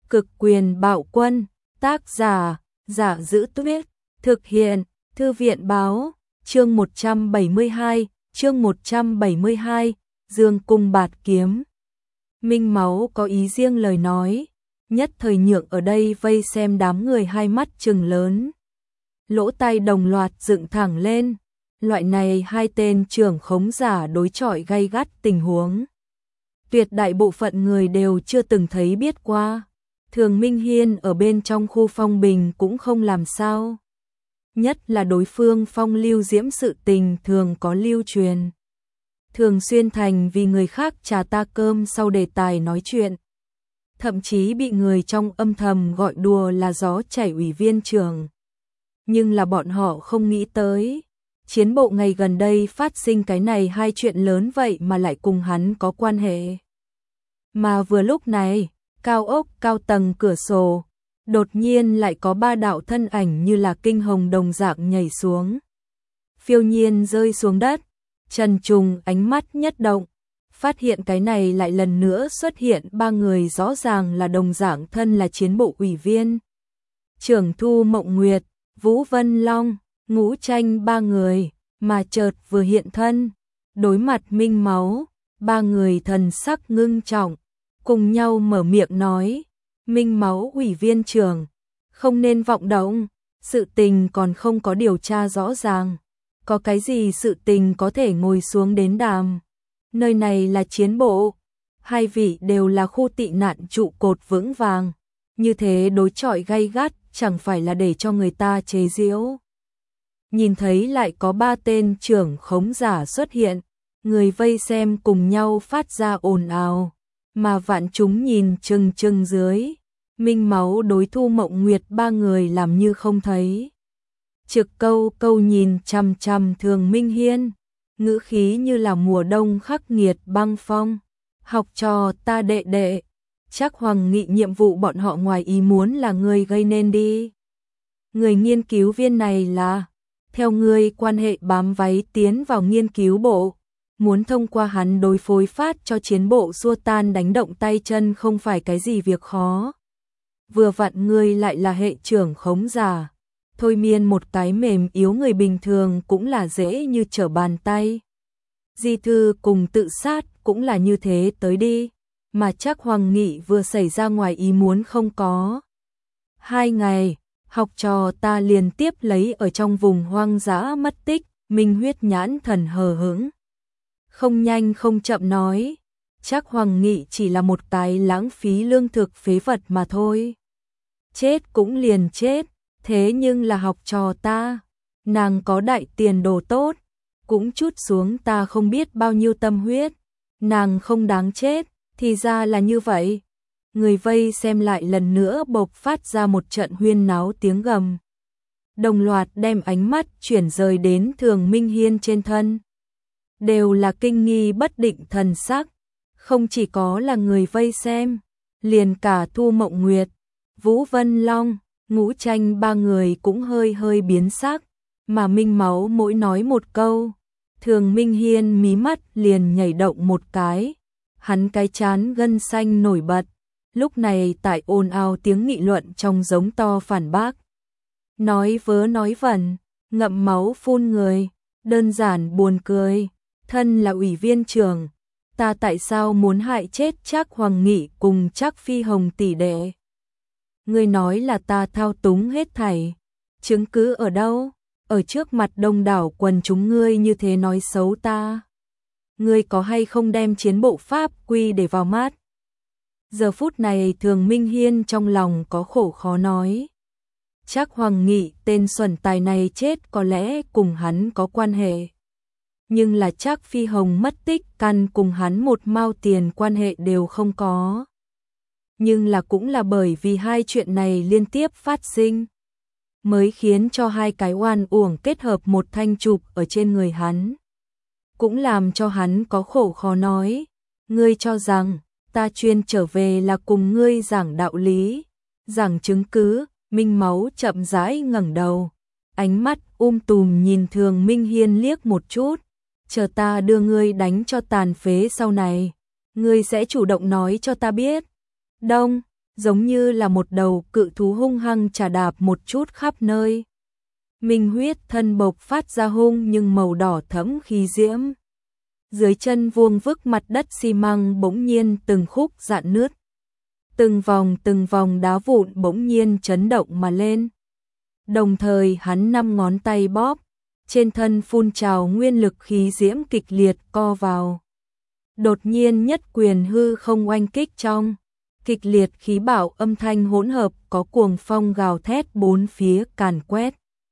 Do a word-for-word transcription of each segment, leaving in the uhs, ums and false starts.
Cực quyền bạo quân, tác giả, Giả Giữ Tuyết, thực hiện, Thư viện báo, chương một trăm bảy mươi hai, chương một trăm bảy mươi hai, Dương Cung Bạt Kiếm. Minh Máu có ý riêng lời nói, nhất thời nhượng ở đây vây xem đám người hai mắt trừng lớn. Lỗ tai đồng loạt dựng thẳng lên, loại này hai tên trưởng khống giả đối chọi gay gắt tình huống. Tuyệt đại bộ phận người đều chưa từng thấy biết qua. Thường Minh Hiên ở bên trong khu phong bình cũng không làm sao. Nhất là đối phương phong lưu diễm sự tình thường có lưu truyền. Thường xuyên thành vì người khác trà ta cơm sau đề tài nói chuyện. Thậm chí bị người trong âm thầm gọi đùa là gió chảy ủy viên trưởng. Nhưng là bọn họ không nghĩ tới. Chiến bộ ngày gần đây phát sinh cái này hai chuyện lớn vậy mà lại cùng hắn có quan hệ. Mà vừa lúc này, cao ốc cao tầng cửa sổ, đột nhiên lại có ba đạo thân ảnh như là kinh hồng đồng dạng nhảy xuống. Phiêu nhiên rơi xuống đất, Trần Trùng ánh mắt nhất động, phát hiện cái này lại lần nữa xuất hiện ba người rõ ràng là đồng dạng thân là chiến bộ ủy viên. Trưởng Thu Mộng Nguyệt, Vũ Vân Long, Ngũ Tranh ba người, mà chợt vừa hiện thân, đối mặt Minh Máu, ba người thần sắc ngưng trọng, cùng nhau mở miệng nói, Minh Máu ủy viên trưởng, không nên vọng động, sự tình còn không có điều tra rõ ràng, có cái gì sự tình có thể ngồi xuống đến đàm, nơi này là chiến bộ, hai vị đều là khu tị nạn trụ cột vững vàng, như thế đối chọi gay gắt chẳng phải là để cho người ta chế giễu. Nhìn thấy lại có ba tên trưởng khống giả xuất hiện, người vây xem cùng nhau phát ra ồn ào, mà vạn chúng nhìn chừng chừng dưới, Minh Máu đối Thu Mộng Nguyệt ba người làm như không thấy. Trực câu câu nhìn chằm chằm Thường Minh Hiên, ngữ khí như là mùa đông khắc nghiệt băng phong, học trò ta đệ đệ, chắc Hoàng Nghị nhiệm vụ bọn họ ngoài ý muốn là người gây nên đi. Người nghiên cứu viên này là, theo người quan hệ bám váy tiến vào nghiên cứu bộ, muốn thông qua hắn đối phối phát cho chiến bộ xua tan đánh động tay chân không phải cái gì việc khó. Vừa vặn ngươi lại là hệ trưởng khống giả, thôi miên một cái mềm yếu người bình thường cũng là dễ như trở bàn tay. Di thư cùng tự sát cũng là như thế tới đi, mà chắc Hoàng Nghị vừa xảy ra ngoài ý muốn không có. Hai ngày, học trò ta liền tiếp lấy ở trong vùng hoang dã mất tích, Minh Huyết nhãn thần hờ hững. Không nhanh không chậm nói, chắc Hoàng Nghị chỉ là một cái lãng phí lương thực phế vật mà thôi. Chết cũng liền chết, thế nhưng là học trò ta, nàng có đại tiền đồ tốt, cũng chút xuống ta không biết bao nhiêu tâm huyết, nàng không đáng chết, thì ra là như vậy. Người vây xem lại lần nữa bộc phát ra một trận huyên náo tiếng gầm. Đồng loạt đem ánh mắt chuyển rời đến Thường Minh Hiên trên thân. Đều là kinh nghi bất định thần sắc, không chỉ có là người vây xem, liền cả Thu Mộng Nguyệt, Vũ Vân Long, Ngũ Tranh ba người cũng hơi hơi biến sắc, mà Minh Máu mỗi nói một câu, Thường Minh Hiên mí mắt liền nhảy động một cái, hắn cái chán gân xanh nổi bật, lúc này tại ồn ào tiếng nghị luận trong giống to phản bác. Nói vớ nói vẩn, ngậm máu phun người, đơn giản buồn cười. Thân là ủy viên trưởng, ta tại sao muốn hại chết Trác Hoàng Nghị cùng Trác Phi Hồng tỷ đệ? Ngươi nói là ta thao túng hết thảy, chứng cứ ở đâu? Ở trước mặt đông đảo quần chúng ngươi như thế nói xấu ta. Ngươi có hay không đem chiến bộ pháp quy để vào mắt? Giờ phút này Thường Minh Hiên trong lòng có khổ khó nói. Trác Hoàng Nghị tên xuẩn tài này chết có lẽ cùng hắn có quan hệ. Nhưng là Trác Phi Hồng mất tích căn cùng hắn một mao tiền quan hệ đều không có. Nhưng là cũng là bởi vì hai chuyện này liên tiếp phát sinh, mới khiến cho hai cái oan uổng kết hợp một thanh chụp ở trên người hắn. Cũng làm cho hắn có khổ khó nói, ngươi cho rằng ta chuyên trở về là cùng ngươi giảng đạo lý, giảng chứng cứ. Minh Máu chậm rãi ngẩng đầu, ánh mắt um tùm nhìn Thường Minh Hiên liếc một chút. Chờ ta đưa ngươi đánh cho tàn phế sau này, ngươi sẽ chủ động nói cho ta biết. Đông, giống như là một đầu cự thú hung hăng chà đạp một chút khắp nơi. Minh huyết thân bộc phát ra hung nhưng màu đỏ thẫm khí diễm. Dưới chân vuông vức mặt đất xi măng bỗng nhiên từng khúc rạn nứt. Từng vòng từng vòng đá vụn bỗng nhiên chấn động mà lên. Đồng thời hắn năm ngón tay bóp, trên thân phun trào nguyên lực khí diễm kịch liệt co vào. Đột nhiên nhất quyền hư không oanh kích trong, kịch liệt khí bạo âm thanh hỗn hợp có cuồng phong gào thét bốn phía càn quét.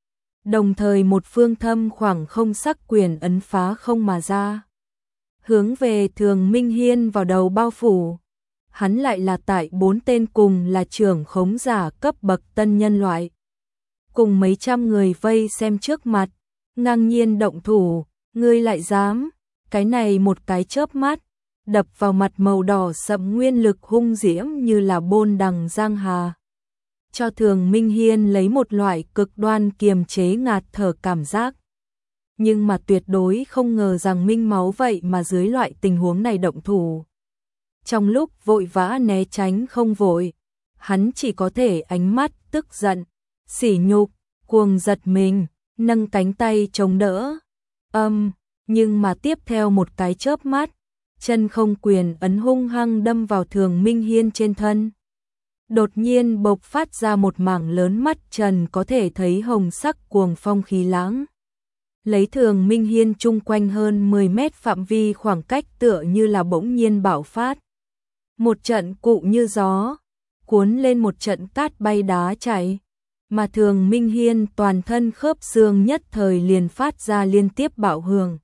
Đồng thời một phương thâm khoảng không sắc quyền ấn phá không mà ra. Hướng về Thường Minh Hiên vào đầu bao phủ. Hắn lại là tại bốn tên cùng là trưởng khống giả cấp bậc tân nhân loại. Cùng mấy trăm người vây xem trước mặt, ngang nhiên động thủ, ngươi lại dám, cái này một cái chớp mắt, đập vào mặt màu đỏ sậm nguyên lực hung diễm như là bôn đằng giang hà. Cho Thường Minh Hiên lấy một loại cực đoan kiềm chế ngạt thở cảm giác. Nhưng mà tuyệt đối không ngờ rằng Minh Máu vậy mà dưới loại tình huống này động thủ. Trong lúc vội vã né tránh không vội, hắn chỉ có thể ánh mắt tức giận, sỉ nhục, cuồng giật mình, nâng cánh tay chống đỡ. Âm, nhưng mà tiếp theo một cái chớp mắt, chân không quyền ấn hung hăng đâm vào Thường Minh Hiên trên thân. Đột nhiên bộc phát ra một mảng lớn mắt trần có thể thấy hồng sắc cuồng phong khí lãng. Lấy Thường Minh Hiên chung quanh hơn mười mét phạm vi khoảng cách tựa như là bỗng nhiên bạo phát. Một trận cụ như gió, cuốn lên một trận cát bay đá chảy, mà Thường Minh Hiên toàn thân khớp xương nhất thời liền phát ra liên tiếp bạo hưởng.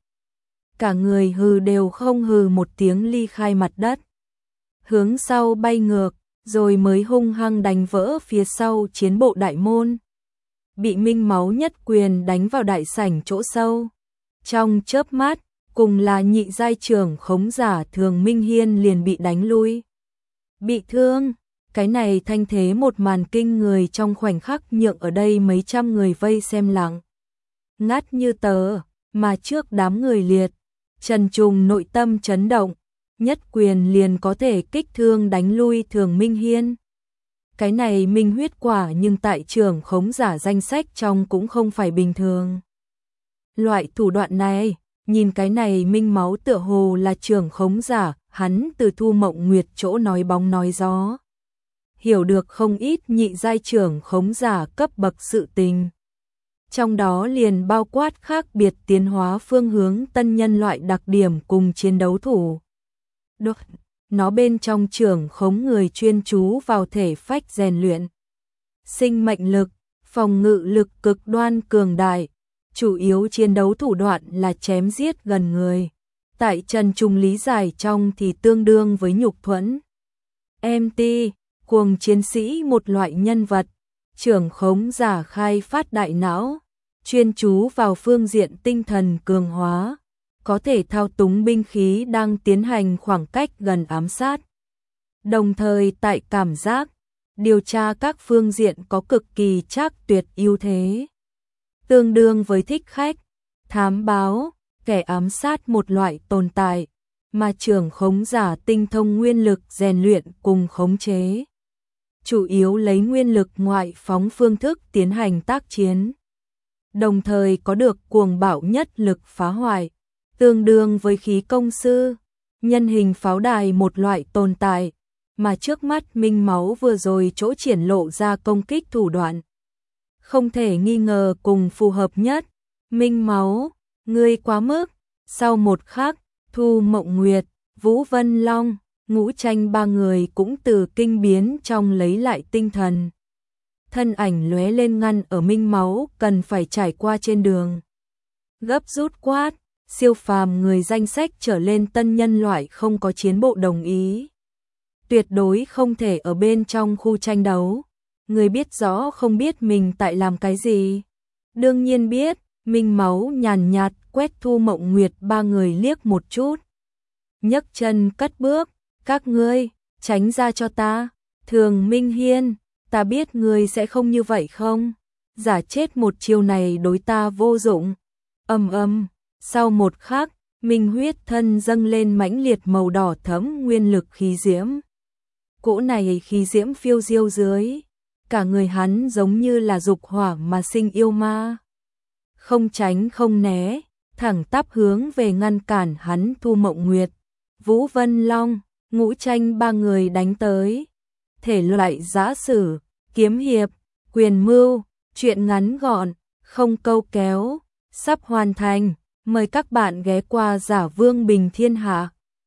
Cả người hừ đều không hừ một tiếng ly khai mặt đất. Hướng sau bay ngược, rồi mới hung hăng đánh vỡ phía sau chiến bộ đại môn. Bị Minh Máu nhất quyền đánh vào đại sảnh chỗ sâu. Trong chớp mắt, cùng là nhị giai trưởng khống giả Thường Minh Hiên liền bị đánh lui. Bị thương, cái này thanh thế một màn kinh người trong khoảnh khắc nhượng ở đây mấy trăm người vây xem lặng. Ngắt như tờ, mà trước đám người liệt, Trần Trùng nội tâm chấn động, nhất quyền liền có thể kích thương đánh lui Thường Minh Hiên. Cái này minh huyết quả nhưng tại trưởng khống giả danh sách trong cũng không phải bình thường. Loại thủ đoạn này, nhìn cái này Minh Máu tựa hồ là trưởng khống giả, hắn từ Thu Mộng Nguyệt chỗ nói bóng nói gió. Hiểu được không ít nhị giai trưởng khống giả cấp bậc sự tình. Trong đó liền bao quát khác biệt tiến hóa phương hướng tân nhân loại đặc điểm cùng chiến đấu thủ. Được, nó bên trong trưởng khống người chuyên chú vào thể phách rèn luyện. Sinh mệnh lực, phòng ngự lực cực đoan cường đại, chủ yếu chiến đấu thủ đoạn là chém giết gần người. Tại Trần Trùng lý giải trong thì tương đương với nhục thuẫn. em tê, cuồng chiến sĩ một loại nhân vật, trưởng khống giả khai phát đại não, chuyên chú vào phương diện tinh thần cường hóa, có thể thao túng binh khí đang tiến hành khoảng cách gần ám sát. Đồng thời tại cảm giác, điều tra các phương diện có cực kỳ chắc tuyệt ưu thế. Tương đương với thích khách, thám báo, kẻ ám sát một loại tồn tại, mà trưởng khống giả tinh thông nguyên lực rèn luyện cùng khống chế. Chủ yếu lấy nguyên lực ngoại phóng phương thức tiến hành tác chiến. Đồng thời có được cuồng bạo nhất lực phá hoại, tương đương với khí công sư, nhân hình pháo đài một loại tồn tại, mà trước mắt Minh Máu vừa rồi chỗ triển lộ ra công kích thủ đoạn. Không thể nghi ngờ cùng phù hợp nhất. Minh Máu, ngươi quá mức. Sau một khắc, Thu Mộng Nguyệt, Vũ Vân Long, Ngũ Tranh ba người cũng từ kinh biến trong lấy lại tinh thần. Thân ảnh lóe lên ngăn ở Minh Máu cần phải trải qua trên đường. Gấp rút quát, siêu phàm người danh sách trở lên tân nhân loại không có chiến bộ đồng ý. Tuyệt đối không thể ở bên trong khu tranh đấu. Người biết rõ không biết mình tại làm cái gì. Đương nhiên biết, Minh Máu nhàn nhạt quét Thu Mộng Nguyệt ba người liếc một chút. Nhấc chân cất bước, các ngươi, tránh ra cho ta. Thường Minh Hiên, ta biết ngươi sẽ không như vậy không? Giả chết một chiêu này đối ta vô dụng. Âm âm, sau một khắc, Minh huyết thân dâng lên mãnh liệt màu đỏ thẫm nguyên lực khí diễm. cỗ này khí diễm phiêu diêu dưới, cả người hắn giống như là dục hỏa mà sinh yêu ma. Không tránh không né, thẳng tắp hướng về ngăn cản hắn Thu Mộng Nguyệt, Vũ Vân Long, Ngũ Tranh ba người đánh tới. Thể loại giã sử, kiếm hiệp, quyền mưu, truyện ngắn gọn, không câu kéo, sắp hoàn thành. Mời các bạn ghé qua Giả Vương Bình Thiên Hạ.